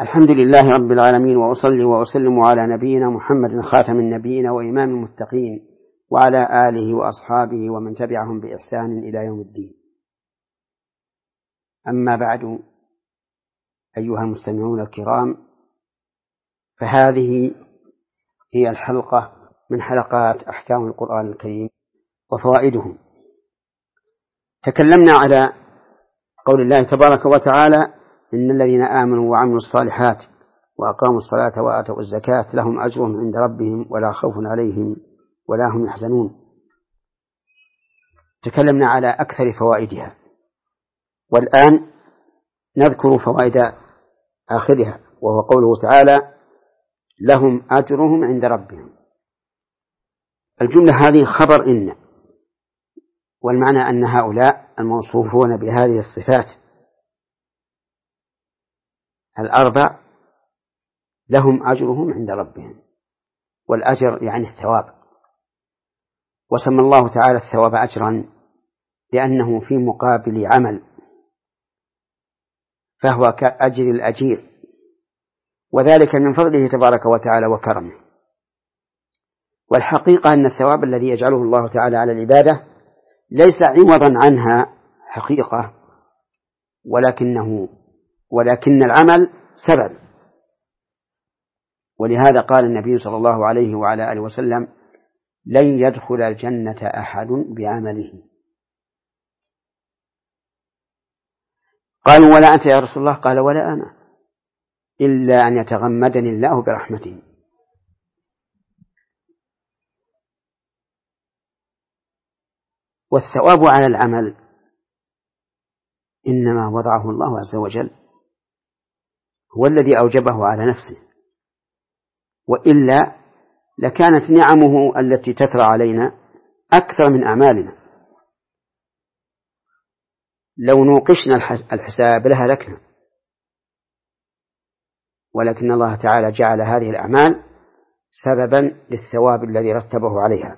الحمد لله رب العالمين، وأصلي وأسلم على نبينا محمد خاتم النبيين وإمام المتقين وعلى آله وأصحابه ومن تبعهم بإحسان إلى يوم الدين. أما بعد، أيها المستمعون الكرام، فهذه هي الحلقة من حلقات أحكام القرآن الكريم وفوائده. تكلمنا على قول الله تبارك وتعالى: إن الذين آمنوا وعملوا الصالحات وأقاموا الصلاة وآتوا الزكاة لهم أجرهم عند ربهم ولا خوف عليهم ولا هم يحزنون. تكلمنا على أكثر فوائدها، والآن نذكر فوائد آخرها، وهو قوله تعالى: لهم أجرهم عند ربهم. الجملة هذه خبر إن، والمعنى أن هؤلاء الموصوفون بهذه الصفات الأربع لهم أجرهم عند ربهم، والأجر يعني الثواب، وسمى الله تعالى الثواب أجرا لأنه في مقابل عمل، فهو كأجر الأجير، وذلك من فضله تبارك وتعالى وكرمه. والحقيقة أن الثواب الذي يجعله الله تعالى على العبادة ليس عوضا عنها حقيقة، ولكن العمل سبب. ولهذا قال النبي صلى الله عليه وعلى آله وسلم: لن يدخل الجنة أحد بعمله. قالوا: ولا أنت يا رسول الله؟ قال: ولا أنا، إلا أن يتغمدني الله برحمته. والثواب على العمل إنما وضعه الله عز وجل، هو الذي أوجبه على نفسه، وإلا لكانت نعمه التي تترى علينا أكثر من أعمالنا. لو نوقشنا الحساب لهلكنا، ولكن الله تعالى جعل هذه الأعمال سببا للثواب الذي رتبه عليها.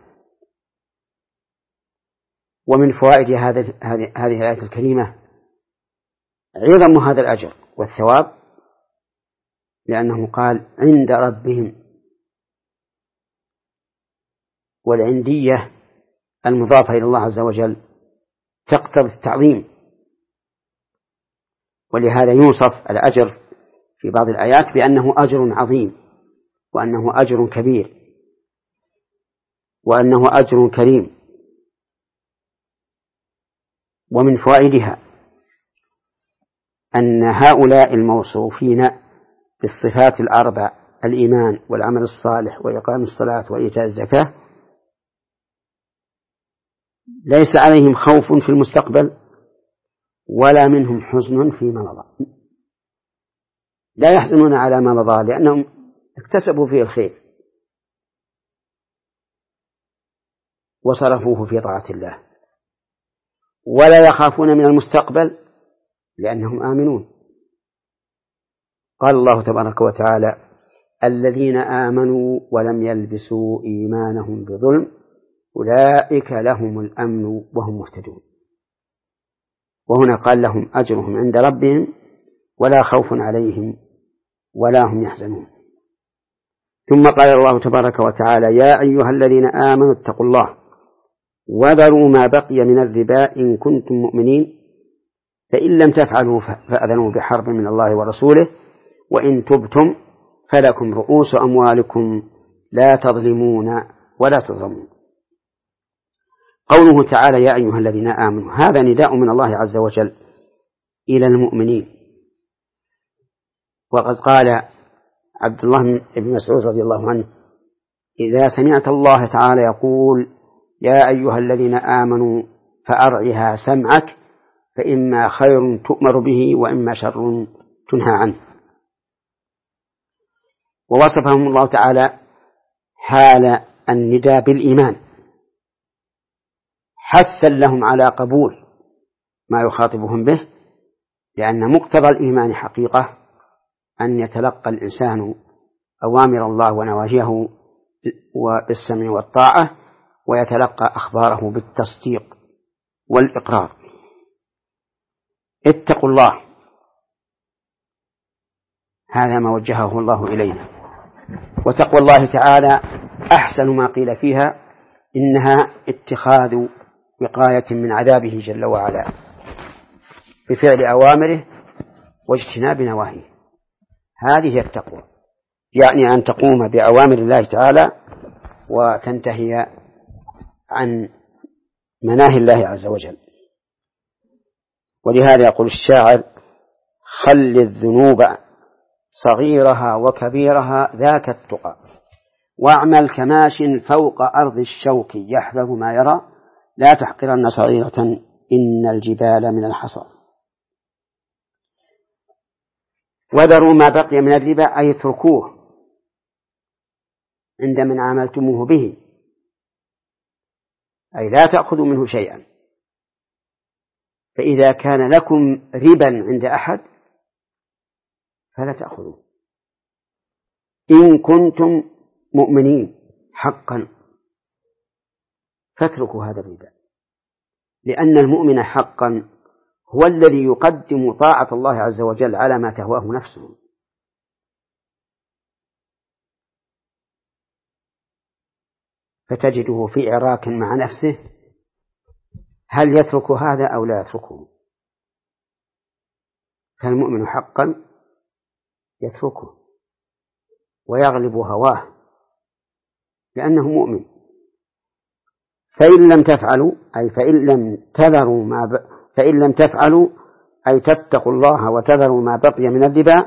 ومن فوائد هذه الآية الكريمة عظم هذا الأجر والثواب، لأنه قال: عند ربهم، والعندية المضافة إلى الله عز وجل تقتضي التعظيم، ولهذا يوصف الأجر في بعض الآيات بأنه أجر عظيم، وأنه أجر كبير، وأنه أجر كريم. ومن فوائدها أن هؤلاء الموصوفين بالصفات الأربع: الإيمان والعمل الصالح وإقام الصلاة وإيتاء الزكاة، ليس عليهم خوف في المستقبل ولا منهم حزن فيما مضى. لا يحزنون على ما مضى لأنهم اكتسبوا فيه الخير وصرفوه في طاعة الله، ولا يخافون من المستقبل لأنهم آمنون. قال الله تبارك وتعالى: الذين آمنوا ولم يلبسوا إيمانهم بظلم أولئك لهم الأمن وهم مهتدون. وهنا قال: لهم أجرهم عند ربهم ولا خوف عليهم ولا هم يحزنون. ثم قال الله تبارك وتعالى: يا أيها الذين آمنوا اتقوا الله وذروا ما بقي من الربا إن كنتم مؤمنين، فإن لم تفعلوا فأذنوا بحرب من الله ورسوله، وإن تبتم فلكم رؤوس أموالكم لا تظلمون ولا تظلمون. قوله تعالى: يا أيها الذين آمنوا، هذا نداء من الله عز وجل إلى المؤمنين. وقد قال عبد الله بن مسعود رضي الله عنه: إذا سمعت الله تعالى يقول: يا أيها الذين آمنوا فأرعها سمعك، فإما خير تؤمر به وإما شر تنهى عنه. ووصفهم الله تعالى حال النداء بالإيمان، حثا لهم على قبول ما يخاطبهم به، لأن مقتضى الإيمان حقيقة أن يتلقى الإنسان أوامر الله ونواهيه بالسمع والطاعة، ويتلقى أخباره بالتصديق والإقرار. اتقوا الله، هذا ما وجهه الله إلينا. وتقوى الله تعالى أحسن ما قيل فيها إنها اتخاذ وقاية من عذابه جل وعلا بفعل أوامره واجتناب نواهيه. هذه هي التقوى، يعني أن تقوم بأوامر الله تعالى وتنتهي عن مناهي الله عز وجل. ولهذا يقول الشاعر: خل الذنوب صغيرها وكبيرها ذاك التقى، واعمل كماش فوق أرض الشوك يحذر ما يرى، لا تحقرن صغيرة إن الجبال من الحصى. وذروا ما بقي من الربا أي اتركوه عند من عاملتموه به، أي لا تأخذوا منه شيئا. فإذا كان لكم ربا عند أحد فلا تأخذوه إن كنتم مؤمنين حقا، فاتركوا هذا الربا، لأن المؤمن حقا هو الذي يقدم طاعة الله عز وجل على ما تهواه نفسه. فتجده في عراك مع نفسه هل يترك هذا أو لا يتركه. فالمؤمن حقا يتركه ويغلب هواه لأنه مؤمن. فإن لم تفعلوا أي فإن لم تفعلوا أي تتقوا الله وتذروا ما بقي من الربا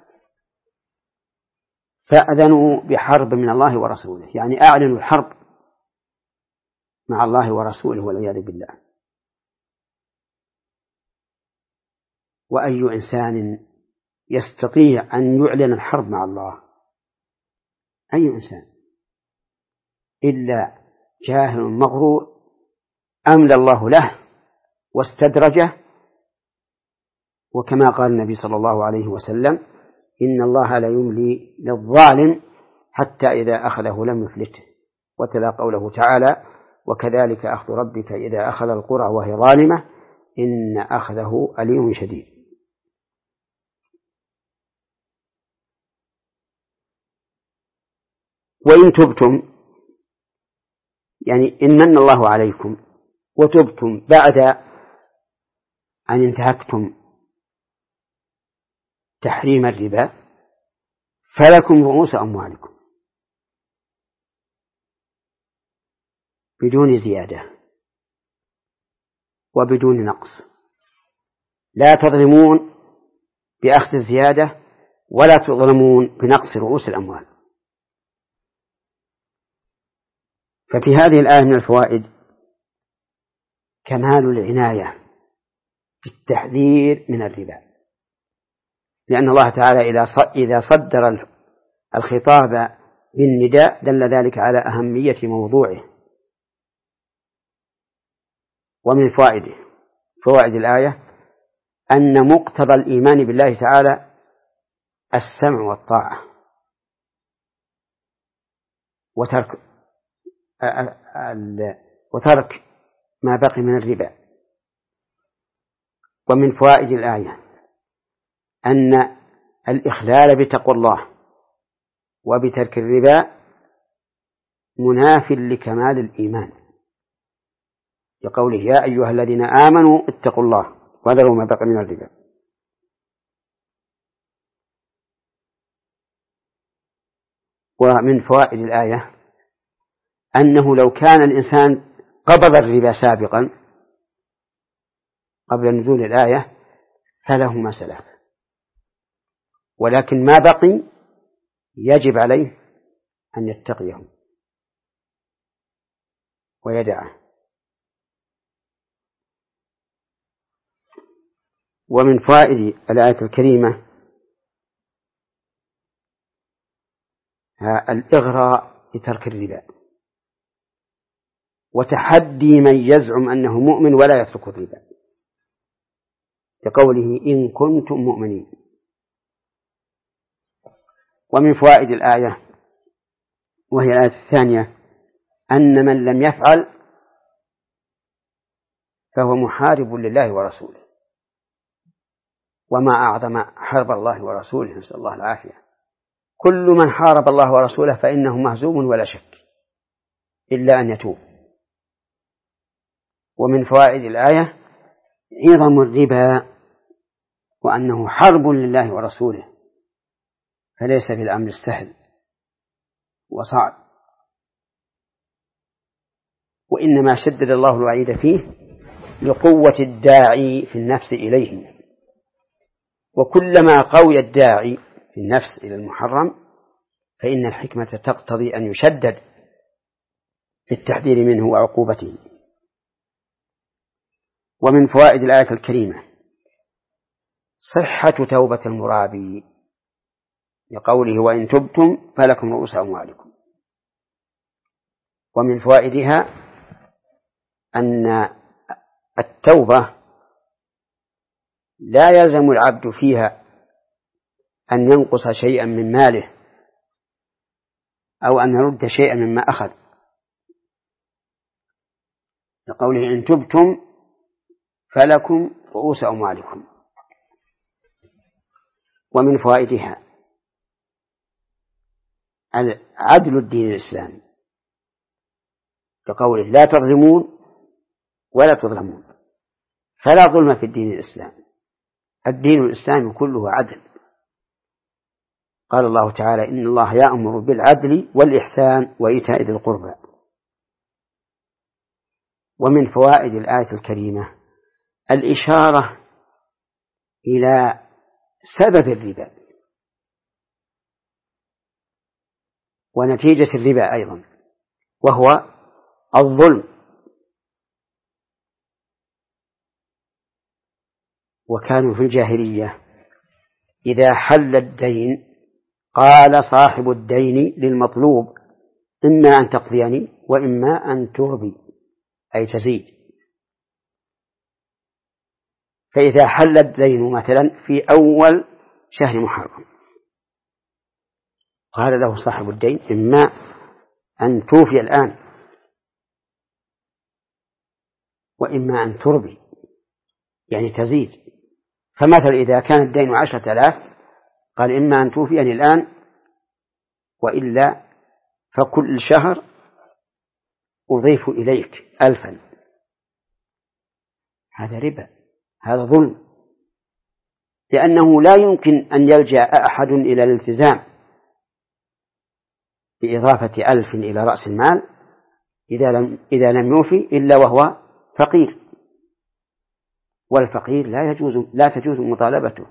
فأذنوا بحرب من الله ورسوله، يعني أعلنوا الحرب مع الله ورسوله والعياذ بالله. وأي إنسان يستطيع أن يعلن الحرب مع الله؟ أي إنسان إلا جاهل مغرور أملى الله له واستدرجه. وكما قال النبي صلى الله عليه وسلم: إن الله لا يملي للظالم حتى إذا أخذه لم يفلته. وتلا قوله تعالى: وكذلك أخذ ربك إذا أخذ القرى وهي ظالمة إن أخذه أليم شديد. وإن تبتم، يعني إن من الله عليكم وتبتم بعد أن انتهكتم تحريم الربا فلكم رؤوس أموالكم بدون زيادة وبدون نقص، لا تظلمون بأخذ الزيادة ولا تظلمون بنقص رؤوس الأموال. ففي هذه الآية من الفوائد كمال العناية بالتحذير من الربا، لأن الله تعالى إذا صدر الخطاب بالنداء دل ذلك على أهمية موضوعه. ومن فوائد الآية أن مقتضى الإيمان بالله تعالى السمع والطاعة وترك ما بقي من الربا. ومن فوائد الآية أن الإخلال بتقوى الله وبترك الربا مناف لكمال الإيمان، لقوله: يا أيها الذين آمنوا اتقوا الله وذروا ما بقي من الربا. ومن فوائد الآية أنه لو كان الإنسان قبض الربا سابقا قبل نزول الآية فله ما سلف، ولكن ما بقي يجب عليه أن يتقيه ويدعه. ومن فوائد الآية الكريمة الإغراء بترك الربا وتحدي من يزعم أنه مؤمن ولا يترك الربا، لقوله: إن كنتم مؤمنين. ومن فوائد الآية وهي الآية الثانية أن من لم يفعل فهو محارب لله ورسوله، وما أعظم حرب الله ورسوله، نسأل الله العافية. كل من حارب الله ورسوله فإنه مهزوم ولا شك، إلا أن يتوب. ومن فوائد الآية عظم الربا وأنه حرب لله ورسوله، فليس بالأمر السهل وصعب، وإنما شدد الله الوعيد فيه لقوة الداعي في النفس إليه، وكلما قوي الداعي في النفس إلى المحرم فإن الحكمة تقتضي أن يشدد في التحذير منه وعقوبته. ومن فوائد الآية الكريمة صحة توبة المرابي لقوله وإن تبتم فلكم رؤوس أموالكم. ومن فوائدها أن التوبة لا يلزم العبد فيها أن ينقص شيئا من ماله أو أن يرد شيئا مما أخذ، لقوله إن تبتم فلكم رؤوس أموالكم. ومن فوائدها عدل الدين الإسلامي، كقوله لا تظلمون ولا تظلمون، فلا ظلم في الدين الإسلامي، الدين الإسلامي كله عدل. قال الله تعالى إن الله يأمر بالعدل والإحسان وإيتاء ذي القربى. ومن فوائد الآية الكريمة الإشارة إلى سبب الربا ونتيجة الربا أيضا، وهو الظلم. وكانوا في الجاهلية إذا حل الدين قال صاحب الدين للمطلوب إما أن تقضيني وإما أن تربي، أي تزيد. فإذا حل الدين مثلا في أول شهر محرم قال له صاحب الدين إما أن توفي الآن وإما أن تربي، يعني تزيد. فمثلا إذا كان الدين 10,000 قال إما أن توفيني الآن وإلا فكل شهر أضيف إليك 1,000. هذا ربا، هذا ظلم، لأنه لا يمكن أن يلجأ أحد إلى الالتزام بإضافة 1,000 إلى رأس المال إذا لم يوفي إلا وهو فقير، والفقير لا تجوز مطالبته،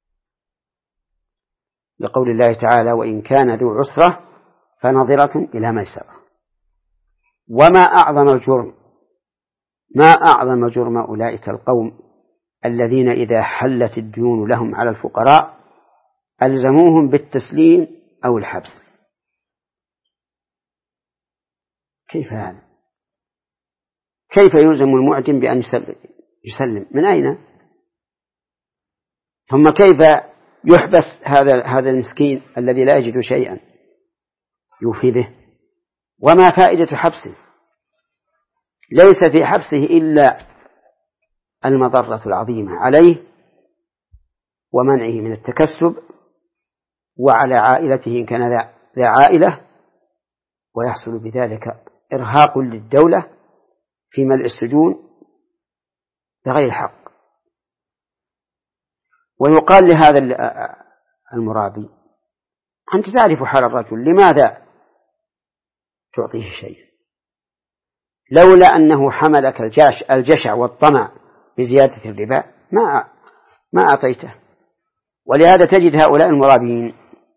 لقول الله تعالى وإن كان ذو عسرة فنظرة إلى ميسرة. وما أعظم الجرم، ما أعظم جرم أولئك القوم الذين إذا حلت الديون لهم على الفقراء ألزموهم بالتسليم أو الحبس. كيف هذا؟ كيف يلزم المعدم بأن يسلم؟ من أين؟ ثم كيف يحبس هذا المسكين الذي لا يجد شيئا يوفي به؟ وما فائدة حبسه؟ ليس في حبسه إلا المضرة العظيمة عليه ومنعه من التكسب، وعلى عائلته إن كان ذا عائلة، ويحصل بذلك إرهاق للدولة في ملء السجون بغير حق. ويقال لهذا المرابي أنت تعرف حال الرجل، لماذا تعطيه شيء؟ لولا أنه حملك الجشع والطمع بزيادة الربا ما أعطيته. ولهذا تجد هؤلاء المرابين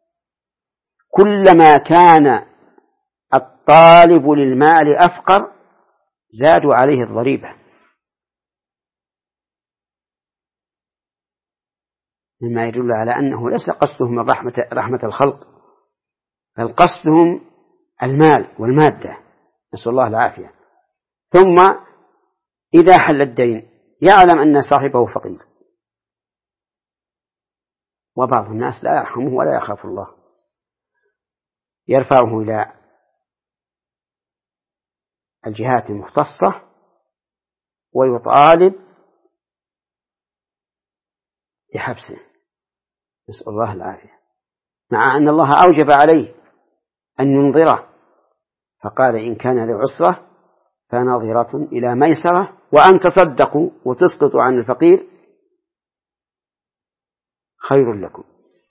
كلما كان الطالب للمال أفقر زادوا عليه الضريبة، مما يدل على أنه ليس قصدهم من رحمة الخلق، بل قصدهم المال والمادة، نسأل الله العافية. ثم إذا حل الدين يعلم أن صاحبه فقير، وبعض الناس لا يرحمه ولا يخاف الله، يرفعه إلى الجهات المختصة ويطالب لحبسه، نسأل الله العافية، مع أن الله أوجب عليه أن ينظره، فقال إن كان لعسرة فنظرة إلى ميسرة وأن تصدقوا وتسقطوا عن الفقير خير لكم.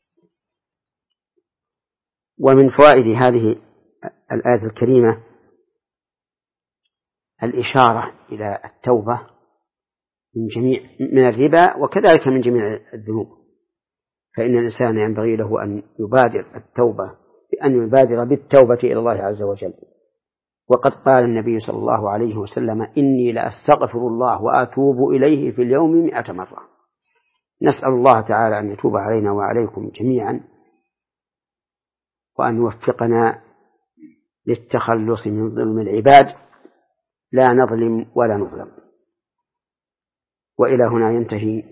ومن فوائد هذه الآية الكريمة الإشارة إلى التوبة من الربا وكذلك من جميع الذنوب، فإن الإنسان ينبغي له أن يبادر التوبة بأن يبادر بالتوبة إلى الله عز وجل. وقد قال النبي صلى الله عليه وسلم إني لأستغفر الله وأتوب إليه في اليوم 100 مرة. نسأل الله تعالى أن يتوب علينا وعليكم جميعا، وأن يوفقنا للتخلص من ظلم العباد، لا نظلم ولا نظلم. وإلى هنا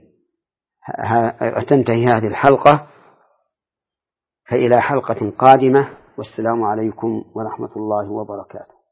تنتهي هذه الحلقة، فإلى حلقة قادمة، والسلام عليكم ورحمة الله وبركاته.